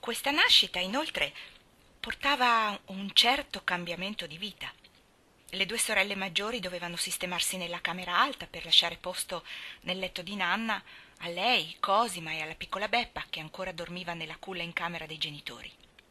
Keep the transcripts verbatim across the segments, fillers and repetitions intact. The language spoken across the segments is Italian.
Questa nascita, inoltre, portava un certo cambiamento di vita. Le due sorelle maggiori dovevano sistemarsi nella camera alta per lasciare posto nel letto di Nanna a lei, Cosima e alla piccola Beppa, che ancora dormiva nella culla in camera dei genitori.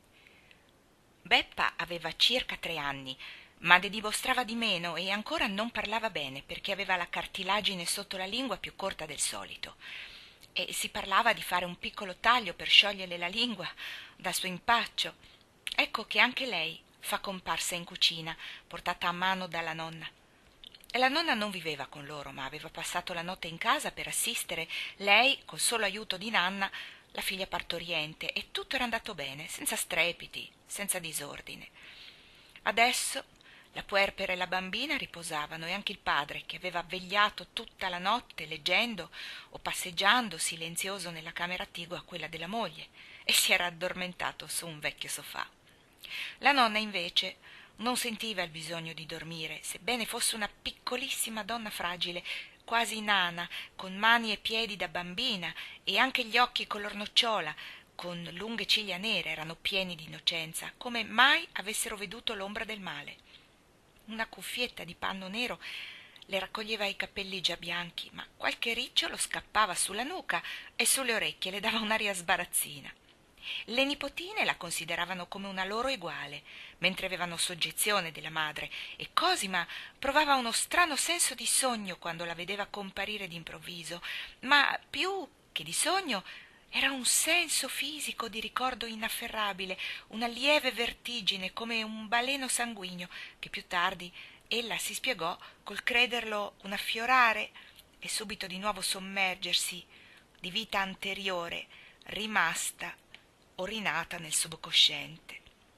Beppa aveva circa tre anni, ma ne dimostrava di meno e ancora non parlava bene perché aveva la cartilagine sotto la lingua più corta del solito. E si parlava di fare un piccolo taglio per scioglierle la lingua dal suo impaccio. Ecco che anche lei fa comparsa in cucina, portata a mano dalla nonna. E la nonna non viveva con loro, ma aveva passato la notte in casa per assistere lei, col solo aiuto di Nanna, la figlia partoriente, e tutto era andato bene, senza strepiti, senza disordine. Adesso la puerpera e la bambina riposavano e anche il padre, che aveva vegliato tutta la notte leggendo o passeggiando silenzioso nella camera attigua a quella della moglie, e si era addormentato su un vecchio sofà. La nonna, invece, non sentiva il bisogno di dormire, sebbene fosse una piccolissima donna fragile, quasi nana, con mani e piedi da bambina e anche gli occhi color nocciola, con lunghe ciglia nere, erano pieni di innocenza, come mai avessero veduto l'ombra del male. Una cuffietta di panno nero le raccoglieva i capelli già bianchi, ma qualche ricciolo scappava sulla nuca e sulle orecchie le dava un'aria sbarazzina. Le nipotine la consideravano come una loro eguale, mentre avevano soggezione della madre, e Cosima provava uno strano senso di sogno quando la vedeva comparire d'improvviso, ma più che di sogno era un senso fisico di ricordo inafferrabile, una lieve vertigine come un baleno sanguigno, che più tardi ella si spiegò col crederlo un affiorare e subito di nuovo sommergersi di vita anteriore rimasta o rinata nel subconsciente.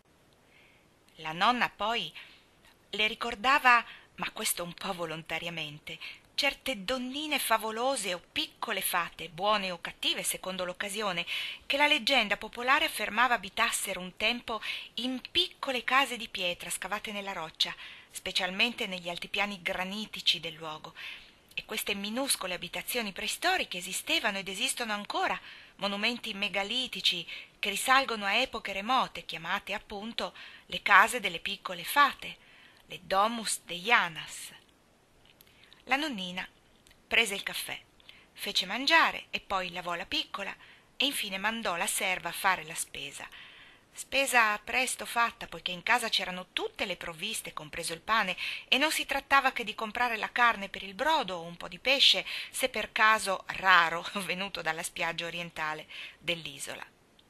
La nonna poi le ricordava, ma questo un po' volontariamente, certe donnine favolose o piccole fate, buone o cattive secondo l'occasione, che la leggenda popolare affermava abitassero un tempo in piccole case di pietra scavate nella roccia, specialmente negli altipiani granitici del luogo. E queste minuscole abitazioni preistoriche esistevano ed esistono ancora, monumenti megalitici che risalgono a epoche remote, chiamate appunto le case delle piccole fate, le Domus Deianas. La nonnina prese il caffè, fece mangiare e poi lavò la piccola e infine mandò la serva a fare la spesa. Spesa presto fatta, poiché in casa c'erano tutte le provviste, compreso il pane, e non si trattava che di comprare la carne per il brodo o un po' di pesce, se per caso raro venuto dalla spiaggia orientale dell'isola.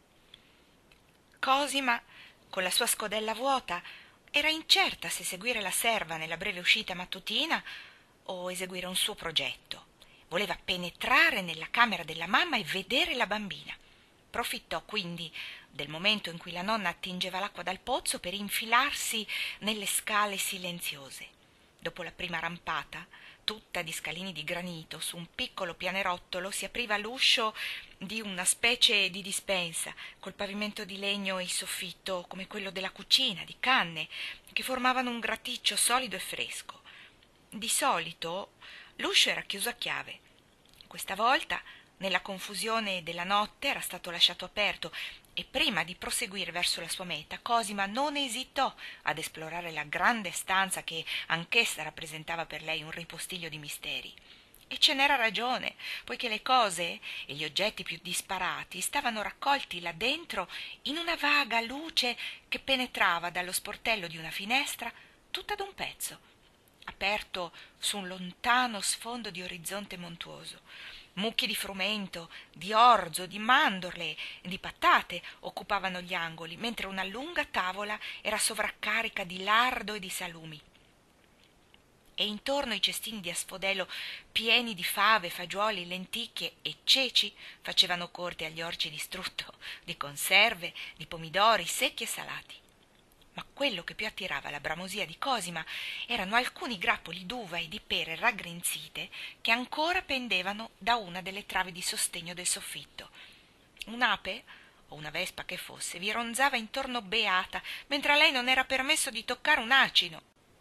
Cosima, con la sua scodella vuota, era incerta se seguire la serva nella breve uscita mattutina o eseguire un suo progetto. Voleva penetrare nella camera della mamma e vedere la bambina. Profittò quindi del momento in cui la nonna attingeva l'acqua dal pozzo per infilarsi nelle scale silenziose. Dopo la prima rampata, tutta di scalini di granito, su un piccolo pianerottolo si apriva l'uscio di una specie di dispensa, col pavimento di legno e il soffitto come quello della cucina, di canne, che formavano un graticcio solido e fresco. Di solito l'uscio era chiuso a chiave. Questa volta, nella confusione della notte, era stato lasciato aperto e prima di proseguire verso la sua meta, Cosima non esitò ad esplorare la grande stanza che anch'essa rappresentava per lei un ripostiglio di misteri. E ce n'era ragione, poiché le cose e gli oggetti più disparati stavano raccolti là dentro in una vaga luce che penetrava dallo sportello di una finestra tutta d'un pezzo, aperto su un lontano sfondo di orizzonte montuoso. Mucchi di frumento, di orzo, di mandorle, di patate occupavano gli angoli, mentre una lunga tavola era sovraccarica di lardo e di salumi. E intorno i cestini di asfodelo pieni di fave, fagioli, lenticchie e ceci facevano corte agli orci di strutto, di conserve, di pomidori secchi e salati. Ma quello che più attirava la bramosia di Cosima erano alcuni grappoli d'uva e di pere raggrinzite che ancora pendevano da una delle travi di sostegno del soffitto. Un'ape, o una vespa che fosse, vi ronzava intorno beata, mentre a lei non era permesso di toccare un acino.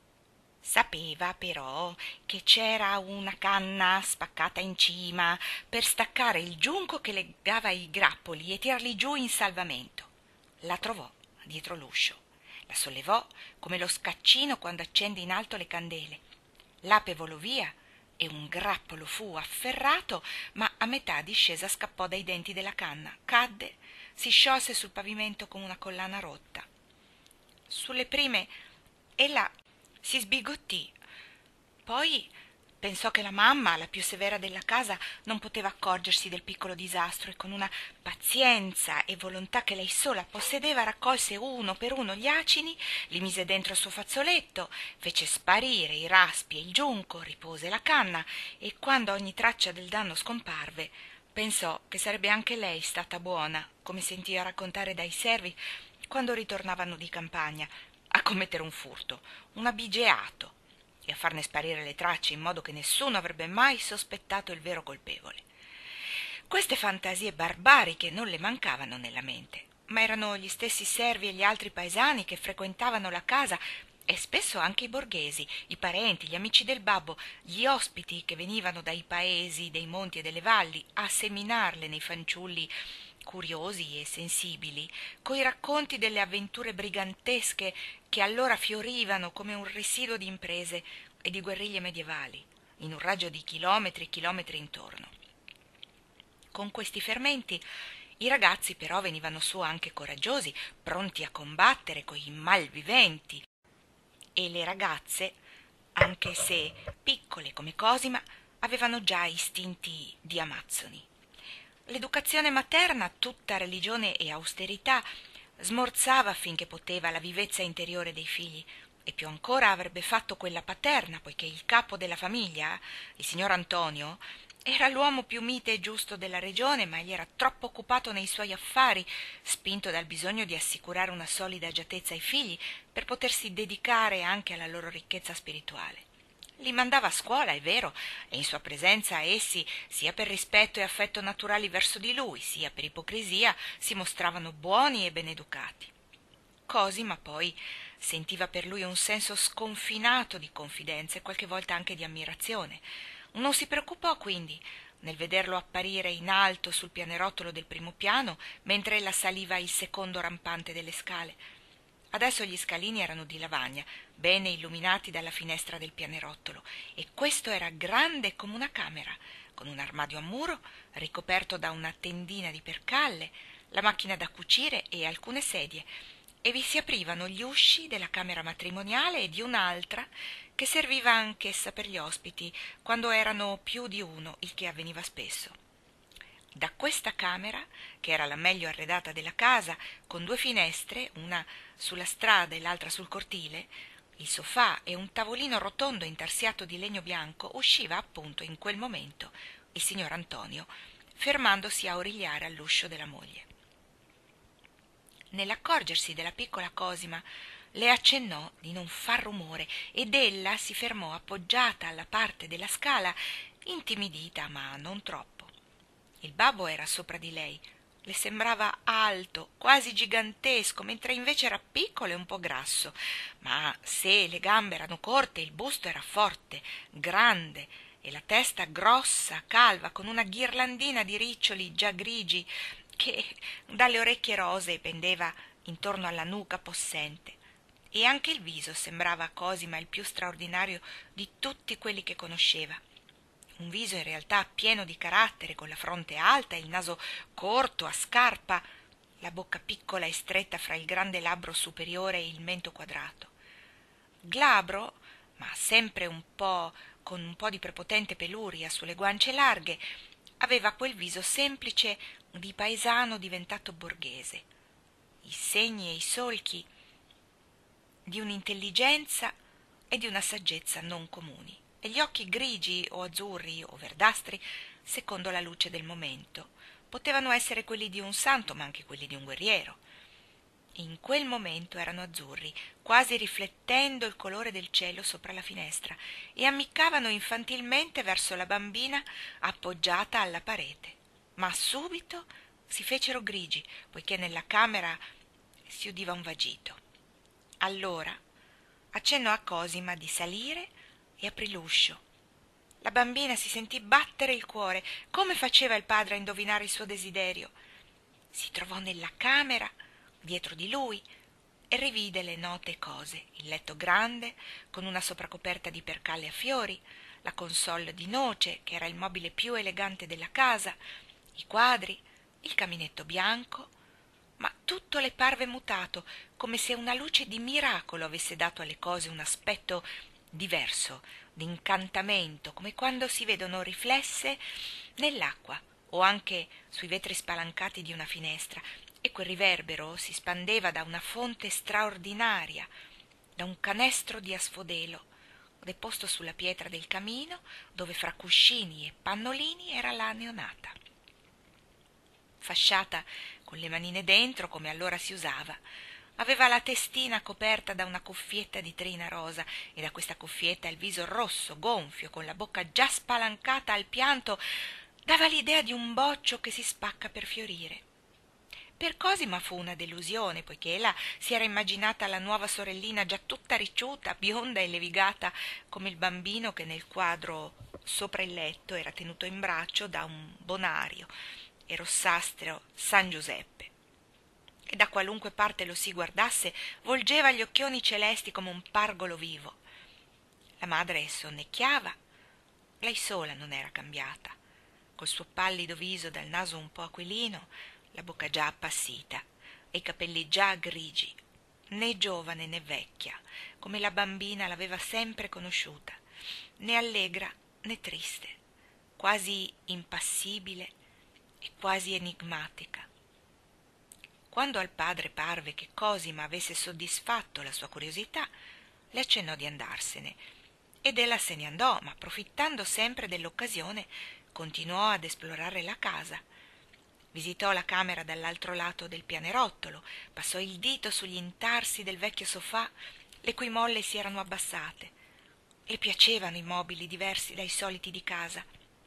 Sapeva però che c'era una canna spaccata in cima per staccare il giunco che legava i grappoli e tirarli giù in salvamento. La trovò dietro l'uscio. La sollevò come lo scaccino quando accende in alto le candele. L'ape volò via e un grappolo fu afferrato, ma a metà discesa scappò dai denti della canna, cadde, si sciolse sul pavimento come una collana rotta. Sulle prime ella si sbigottì, poi pensò che la mamma, la più severa della casa, non poteva accorgersi del piccolo disastro e con una pazienza e volontà che lei sola possedeva raccolse uno per uno gli acini, li mise dentro il suo fazzoletto, fece sparire i raspi e il giunco, ripose la canna e quando ogni traccia del danno scomparve pensò che sarebbe anche lei stata buona, come sentiva raccontare dai servi quando ritornavano di campagna, a commettere un furto, un abigeato, e a farne sparire le tracce in modo che nessuno avrebbe mai sospettato il vero colpevole. Queste fantasie barbariche non le mancavano nella mente, ma erano gli stessi servi e gli altri paesani che frequentavano la casa e spesso anche i borghesi, i parenti, gli amici del babbo, gli ospiti che venivano dai paesi, dei monti e delle valli a seminarle nei fanciulli curiosi e sensibili, coi racconti delle avventure brigantesche che allora fiorivano come un residuo di imprese e di guerriglie medievali, in un raggio di chilometri e chilometri intorno. Con questi fermenti i ragazzi però venivano su anche coraggiosi, pronti a combattere coi malviventi, e le ragazze, anche se piccole come Cosima, avevano già istinti di amazzoni. L'educazione materna, tutta religione e austerità, smorzava finché poteva la vivezza interiore dei figli, e più ancora avrebbe fatto quella paterna, poiché il capo della famiglia, il signor Antonio, era l'uomo più mite e giusto della regione, ma egli era troppo occupato nei suoi affari, spinto dal bisogno di assicurare una solida agiatezza ai figli per potersi dedicare anche alla loro ricchezza spirituale. Li mandava a scuola, è vero, e in sua presenza essi, sia per rispetto e affetto naturali verso di lui, sia per ipocrisia, si mostravano buoni e beneducati. Cosima poi sentiva per lui un senso sconfinato di confidenza e qualche volta anche di ammirazione. Non si preoccupò quindi nel vederlo apparire in alto sul pianerottolo del primo piano mentre ella saliva il secondo rampante delle scale. Adesso gli scalini erano di lavagna, bene illuminati dalla finestra del pianerottolo, e questo era grande come una camera, con un armadio a muro ricoperto da una tendina di percalle, la macchina da cucire e alcune sedie, e vi si aprivano gli usci della camera matrimoniale e di un'altra che serviva anch'essa per gli ospiti, quando erano più di uno, il che avveniva spesso. Da questa camera, che era la meglio arredata della casa, con due finestre, una sulla strada e l'altra sul cortile, il sofà e un tavolino rotondo intarsiato di legno bianco, usciva appunto in quel momento il signor Antonio, fermandosi a origliare all'uscio della moglie. Nell'accorgersi della piccola Cosima, le accennò di non far rumore ed ella si fermò appoggiata alla parte della scala, intimidita ma non troppo. Il babbo era sopra di lei, le sembrava alto, quasi gigantesco, mentre invece era piccolo e un po' grasso, ma se le gambe erano corte, il busto era forte, grande, e la testa grossa, calva, con una ghirlandina di riccioli già grigi che dalle orecchie rosee pendeva intorno alla nuca possente. E anche il viso sembrava a Cosima il più straordinario di tutti quelli che conosceva. Un viso in realtà pieno di carattere, con la fronte alta, il naso corto, a scarpa, la bocca piccola e stretta fra il grande labbro superiore e il mento quadrato. Glabro, ma sempre un po' con un po' di prepotente peluria sulle guance larghe, aveva quel viso semplice di paesano diventato borghese, i segni e i solchi di un'intelligenza e di una saggezza non comuni, e gli occhi grigi o azzurri o verdastri, secondo la luce del momento, potevano essere quelli di un santo ma anche quelli di un guerriero. In quel momento erano azzurri, quasi riflettendo il colore del cielo sopra la finestra, e ammiccavano infantilmente verso la bambina appoggiata alla parete. Ma subito si fecero grigi, poiché nella camera si udiva un vagito. Allora accennò a Cosima di salire e aprì l'uscio. La bambina si sentì battere il cuore. Come faceva il padre a indovinare il suo desiderio? Si trovò nella camera dietro di lui, e rivide le note cose: il letto grande con una sopracoperta di percalle a fiori, la console di noce che era il mobile più elegante della casa, i quadri, il caminetto bianco, ma tutto le parve mutato, come se una luce di miracolo avesse dato alle cose un aspetto diverso, d'incantamento, come quando si vedono riflesse nell'acqua o anche sui vetri spalancati di una finestra, e quel riverbero si spandeva da una fonte straordinaria, da un canestro di asfodelo deposto sulla pietra del camino, dove fra cuscini e pannolini era la neonata, fasciata con le manine dentro come allora si usava. Aveva la testina coperta da una cuffietta di trina rosa, e da questa cuffietta il viso rosso, gonfio, con la bocca già spalancata al pianto, dava l'idea di un boccio che si spacca per fiorire. Per Cosima fu una delusione, poiché ella si era immaginata la nuova sorellina già tutta ricciuta, bionda e levigata, come il bambino che nel quadro sopra il letto era tenuto in braccio da un bonario e rossastro San Giuseppe. E da qualunque parte lo si guardasse, volgeva gli occhioni celesti come un pargolo vivo. La madre sonnecchiava, lei sola non era cambiata, col suo pallido viso dal naso un po' aquilino, la bocca già appassita e i capelli già grigi, né giovane né vecchia, come la bambina l'aveva sempre conosciuta, né allegra né triste, quasi impassibile e quasi enigmatica. Quando al padre parve che Cosima avesse soddisfatto la sua curiosità, le accennò di andarsene, ed ella se ne andò, ma approfittando sempre dell'occasione continuò ad esplorare la casa. Visitò la camera dall'altro lato del pianerottolo, passò il dito sugli intarsi del vecchio sofà, le cui molle si erano abbassate. Le piacevano i mobili diversi dai soliti di casa,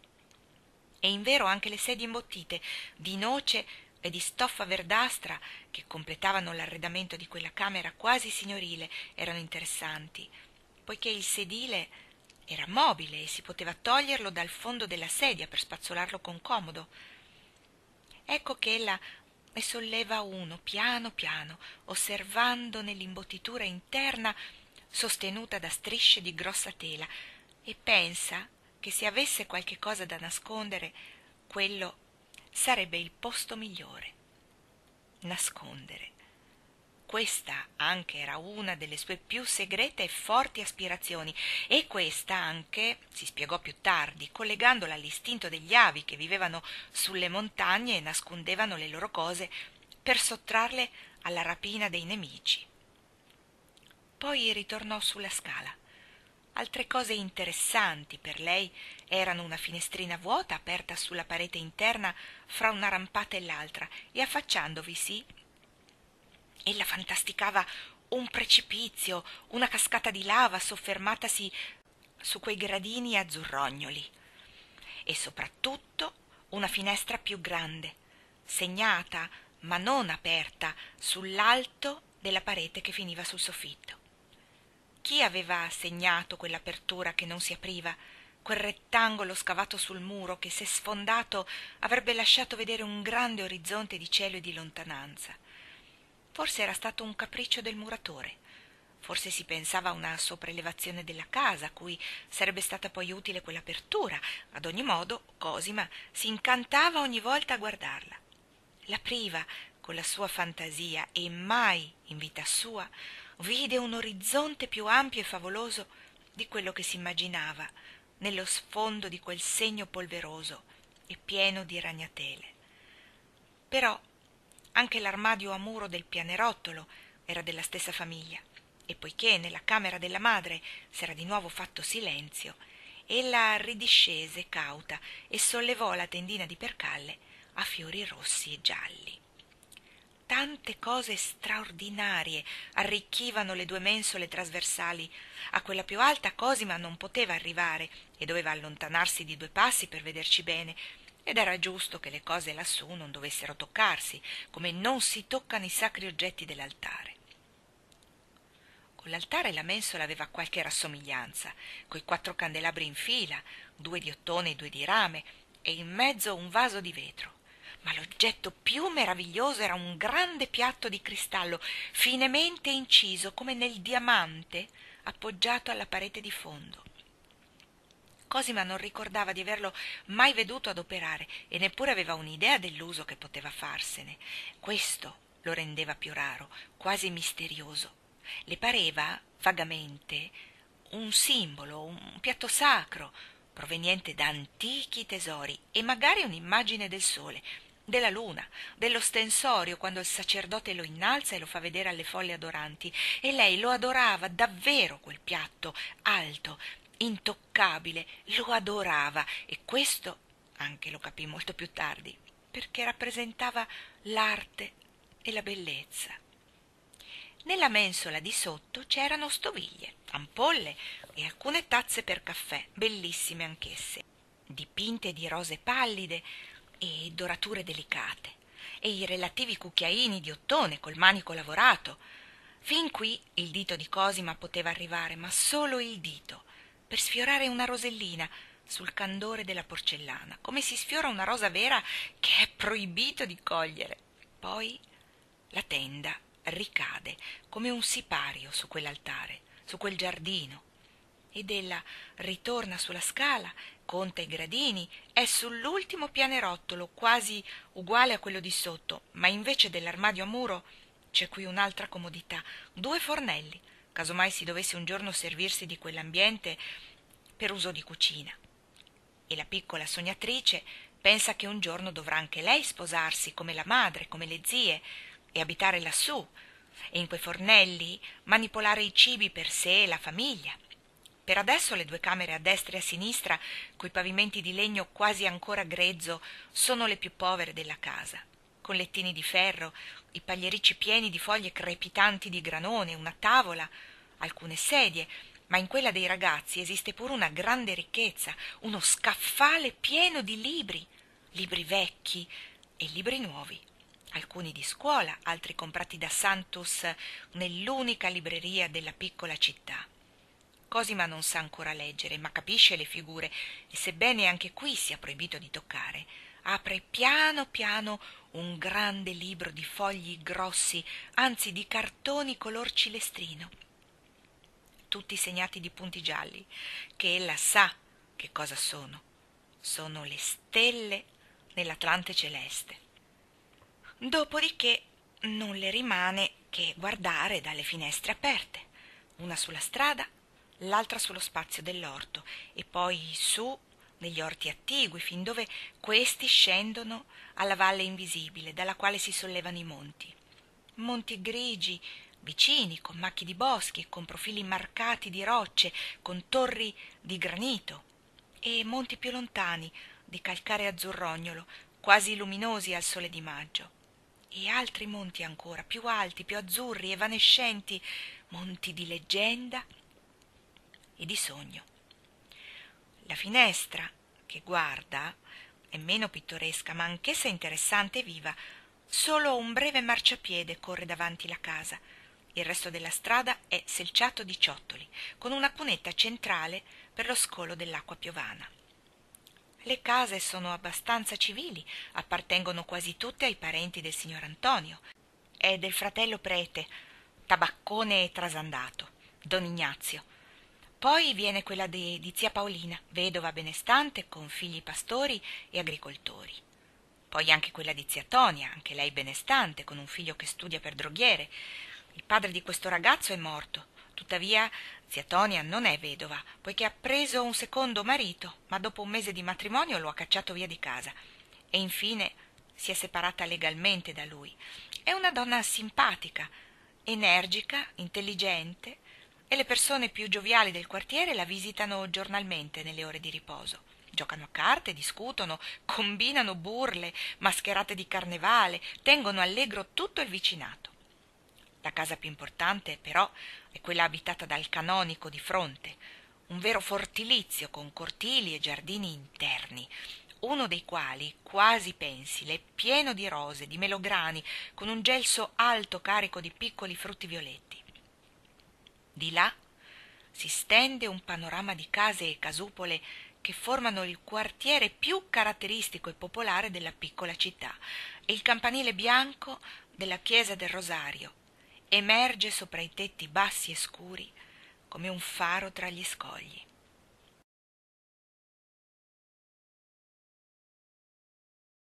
e invero anche le sedie imbottite di noce e di stoffa verdastra che completavano l'arredamento di quella camera quasi signorile erano interessanti, poiché il sedile era mobile e si poteva toglierlo dal fondo della sedia per spazzolarlo con comodo. Ecco che ella ne solleva uno piano piano, osservandone l'imbottitura interna sostenuta da strisce di grossa tela, e pensa che se avesse qualche cosa da nascondere, quello sarebbe il posto migliore. Nascondere. Questa anche era una delle sue più segrete e forti aspirazioni, e questa anche, si spiegò più tardi, collegandola all'istinto degli avi che vivevano sulle montagne e nascondevano le loro cose per sottrarle alla rapina dei nemici. Poi ritornò sulla scala. Altre cose interessanti per lei erano una finestrina vuota aperta sulla parete interna fra una rampata e l'altra, e affacciandovisi ella fantasticava un precipizio, una cascata di lava soffermatasi su quei gradini azzurrognoli, e soprattutto una finestra più grande, segnata ma non aperta, sull'alto della parete che finiva sul soffitto. Chi aveva segnato quell'apertura che non si apriva, quel rettangolo scavato sul muro che, se sfondato, avrebbe lasciato vedere un grande orizzonte di cielo e di lontananza? Forse era stato un capriccio del muratore, forse si pensava a una sopraelevazione della casa, a cui sarebbe stata poi utile quell'apertura. Ad ogni modo Cosima si incantava ogni volta a guardarla. L'apriva con la sua fantasia, e mai in vita sua vide un orizzonte più ampio e favoloso di quello che si immaginava nello sfondo di quel segno polveroso e pieno di ragnatele. Però anche l'armadio a muro del pianerottolo era della stessa famiglia, e poiché nella camera della madre s'era di nuovo fatto silenzio, ella ridiscese cauta e sollevò la tendina di percalle a fiori rossi e gialli. Tante cose straordinarie arricchivano le due mensole trasversali. A quella più alta Cosima non poteva arrivare e doveva allontanarsi di due passi per vederci bene, ed era giusto che le cose lassù non dovessero toccarsi, come non si toccano i sacri oggetti dell'altare. Con l'altare la mensola aveva qualche rassomiglianza, coi quattro candelabri in fila, due di ottone e due di rame, e in mezzo un vaso di vetro. Ma l'oggetto più meraviglioso era un grande piatto di cristallo, finemente inciso come nel diamante, appoggiato alla parete di fondo. Cosima non ricordava di averlo mai veduto adoperare e neppure aveva un'idea dell'uso che poteva farsene. Questo lo rendeva più raro, quasi misterioso. Le pareva, vagamente, un simbolo, un piatto sacro, proveniente da antichi tesori e magari un'immagine del sole, della luna, dello stensorio quando il sacerdote lo innalza e lo fa vedere alle folle adoranti, e lei lo adorava davvero quel piatto, alto, intoccabile, lo adorava, e questo anche lo capì molto più tardi, perché rappresentava l'arte e la bellezza. Nella mensola di sotto c'erano stoviglie, ampolle e alcune tazze per caffè, bellissime anch'esse, dipinte di rose pallide e dorature delicate, e i relativi cucchiaini di ottone col manico lavorato. Fin qui il dito di Cosima poteva arrivare, ma solo il dito, per sfiorare una rosellina sul candore della porcellana, come si sfiora una rosa vera che è proibito di cogliere. Poi la tenda ricade come un sipario su quell'altare, su quel giardino, ed ella ritorna sulla scala, conta i gradini, è sull'ultimo pianerottolo, quasi uguale a quello di sotto, ma invece dell'armadio a muro c'è qui un'altra comodità, due fornelli, casomai si dovesse un giorno servirsi di quell'ambiente per uso di cucina. E la piccola sognatrice pensa che un giorno dovrà anche lei sposarsi come la madre, come le zie, e abitare lassù, e in quei fornelli manipolare i cibi per sé e la famiglia. Per adesso le due camere a destra e a sinistra, coi pavimenti di legno quasi ancora grezzo, sono le più povere della casa, con lettini di ferro, i pagliericci pieni di foglie crepitanti di granone, una tavola, alcune sedie, ma in quella dei ragazzi esiste pure una grande ricchezza, uno scaffale pieno di libri, libri vecchi e libri nuovi, alcuni di scuola, altri comprati da Santus nell'unica libreria della piccola città. Cosima non sa ancora leggere, ma capisce le figure e, sebbene anche qui sia proibito di toccare, apre piano piano un grande libro di fogli grossi, anzi di cartoni color cilestrino, tutti segnati di punti gialli, che ella sa che cosa sono. Sono le stelle nell'Atlante celeste. Dopodiché non le rimane che guardare dalle finestre aperte, una sulla strada, l'altra sullo spazio dell'orto, e poi su negli orti attigui, fin dove questi scendono alla valle invisibile, dalla quale si sollevano i monti. Monti grigi, vicini, con macchie di boschi e con profili marcati di rocce, con torri di granito, e monti più lontani, di calcare azzurrognolo, quasi luminosi al sole di maggio, e altri monti ancora, più alti, più azzurri, evanescenti, monti di leggenda e di sogno. La finestra che guarda è meno pittoresca, ma anch'essa interessante e viva. Solo un breve marciapiede corre davanti la casa. Il resto della strada è selciato di ciottoli, con una cunetta centrale per lo scolo dell'acqua piovana. Le case sono abbastanza civili, appartengono quasi tutte ai parenti del signor Antonio e del fratello prete, tabaccone e trasandato, don Ignazio. Poi viene quella di, di zia Paolina, vedova benestante con figli pastori e agricoltori. Poi anche quella di zia Tonia, anche lei benestante, con un figlio che studia per droghiere. Il padre di questo ragazzo è morto. Tuttavia zia Tonia non è vedova, poiché ha preso un secondo marito, ma dopo un mese di matrimonio lo ha cacciato via di casa. E infine si è separata legalmente da lui. È una donna simpatica, energica, intelligente, e le persone più gioviali del quartiere la visitano giornalmente nelle ore di riposo. Giocano a carte, discutono, combinano burle, mascherate di carnevale, tengono allegro tutto il vicinato. La casa più importante, però, è quella abitata dal canonico di fronte, un vero fortilizio con cortili e giardini interni, uno dei quali, quasi pensile, pieno di rose, di melograni, con un gelso alto carico di piccoli frutti violetti. Di là si stende un panorama di case e casupole che formano il quartiere più caratteristico e popolare della piccola città, e il campanile bianco della chiesa del Rosario emerge sopra i tetti bassi e scuri come un faro tra gli scogli.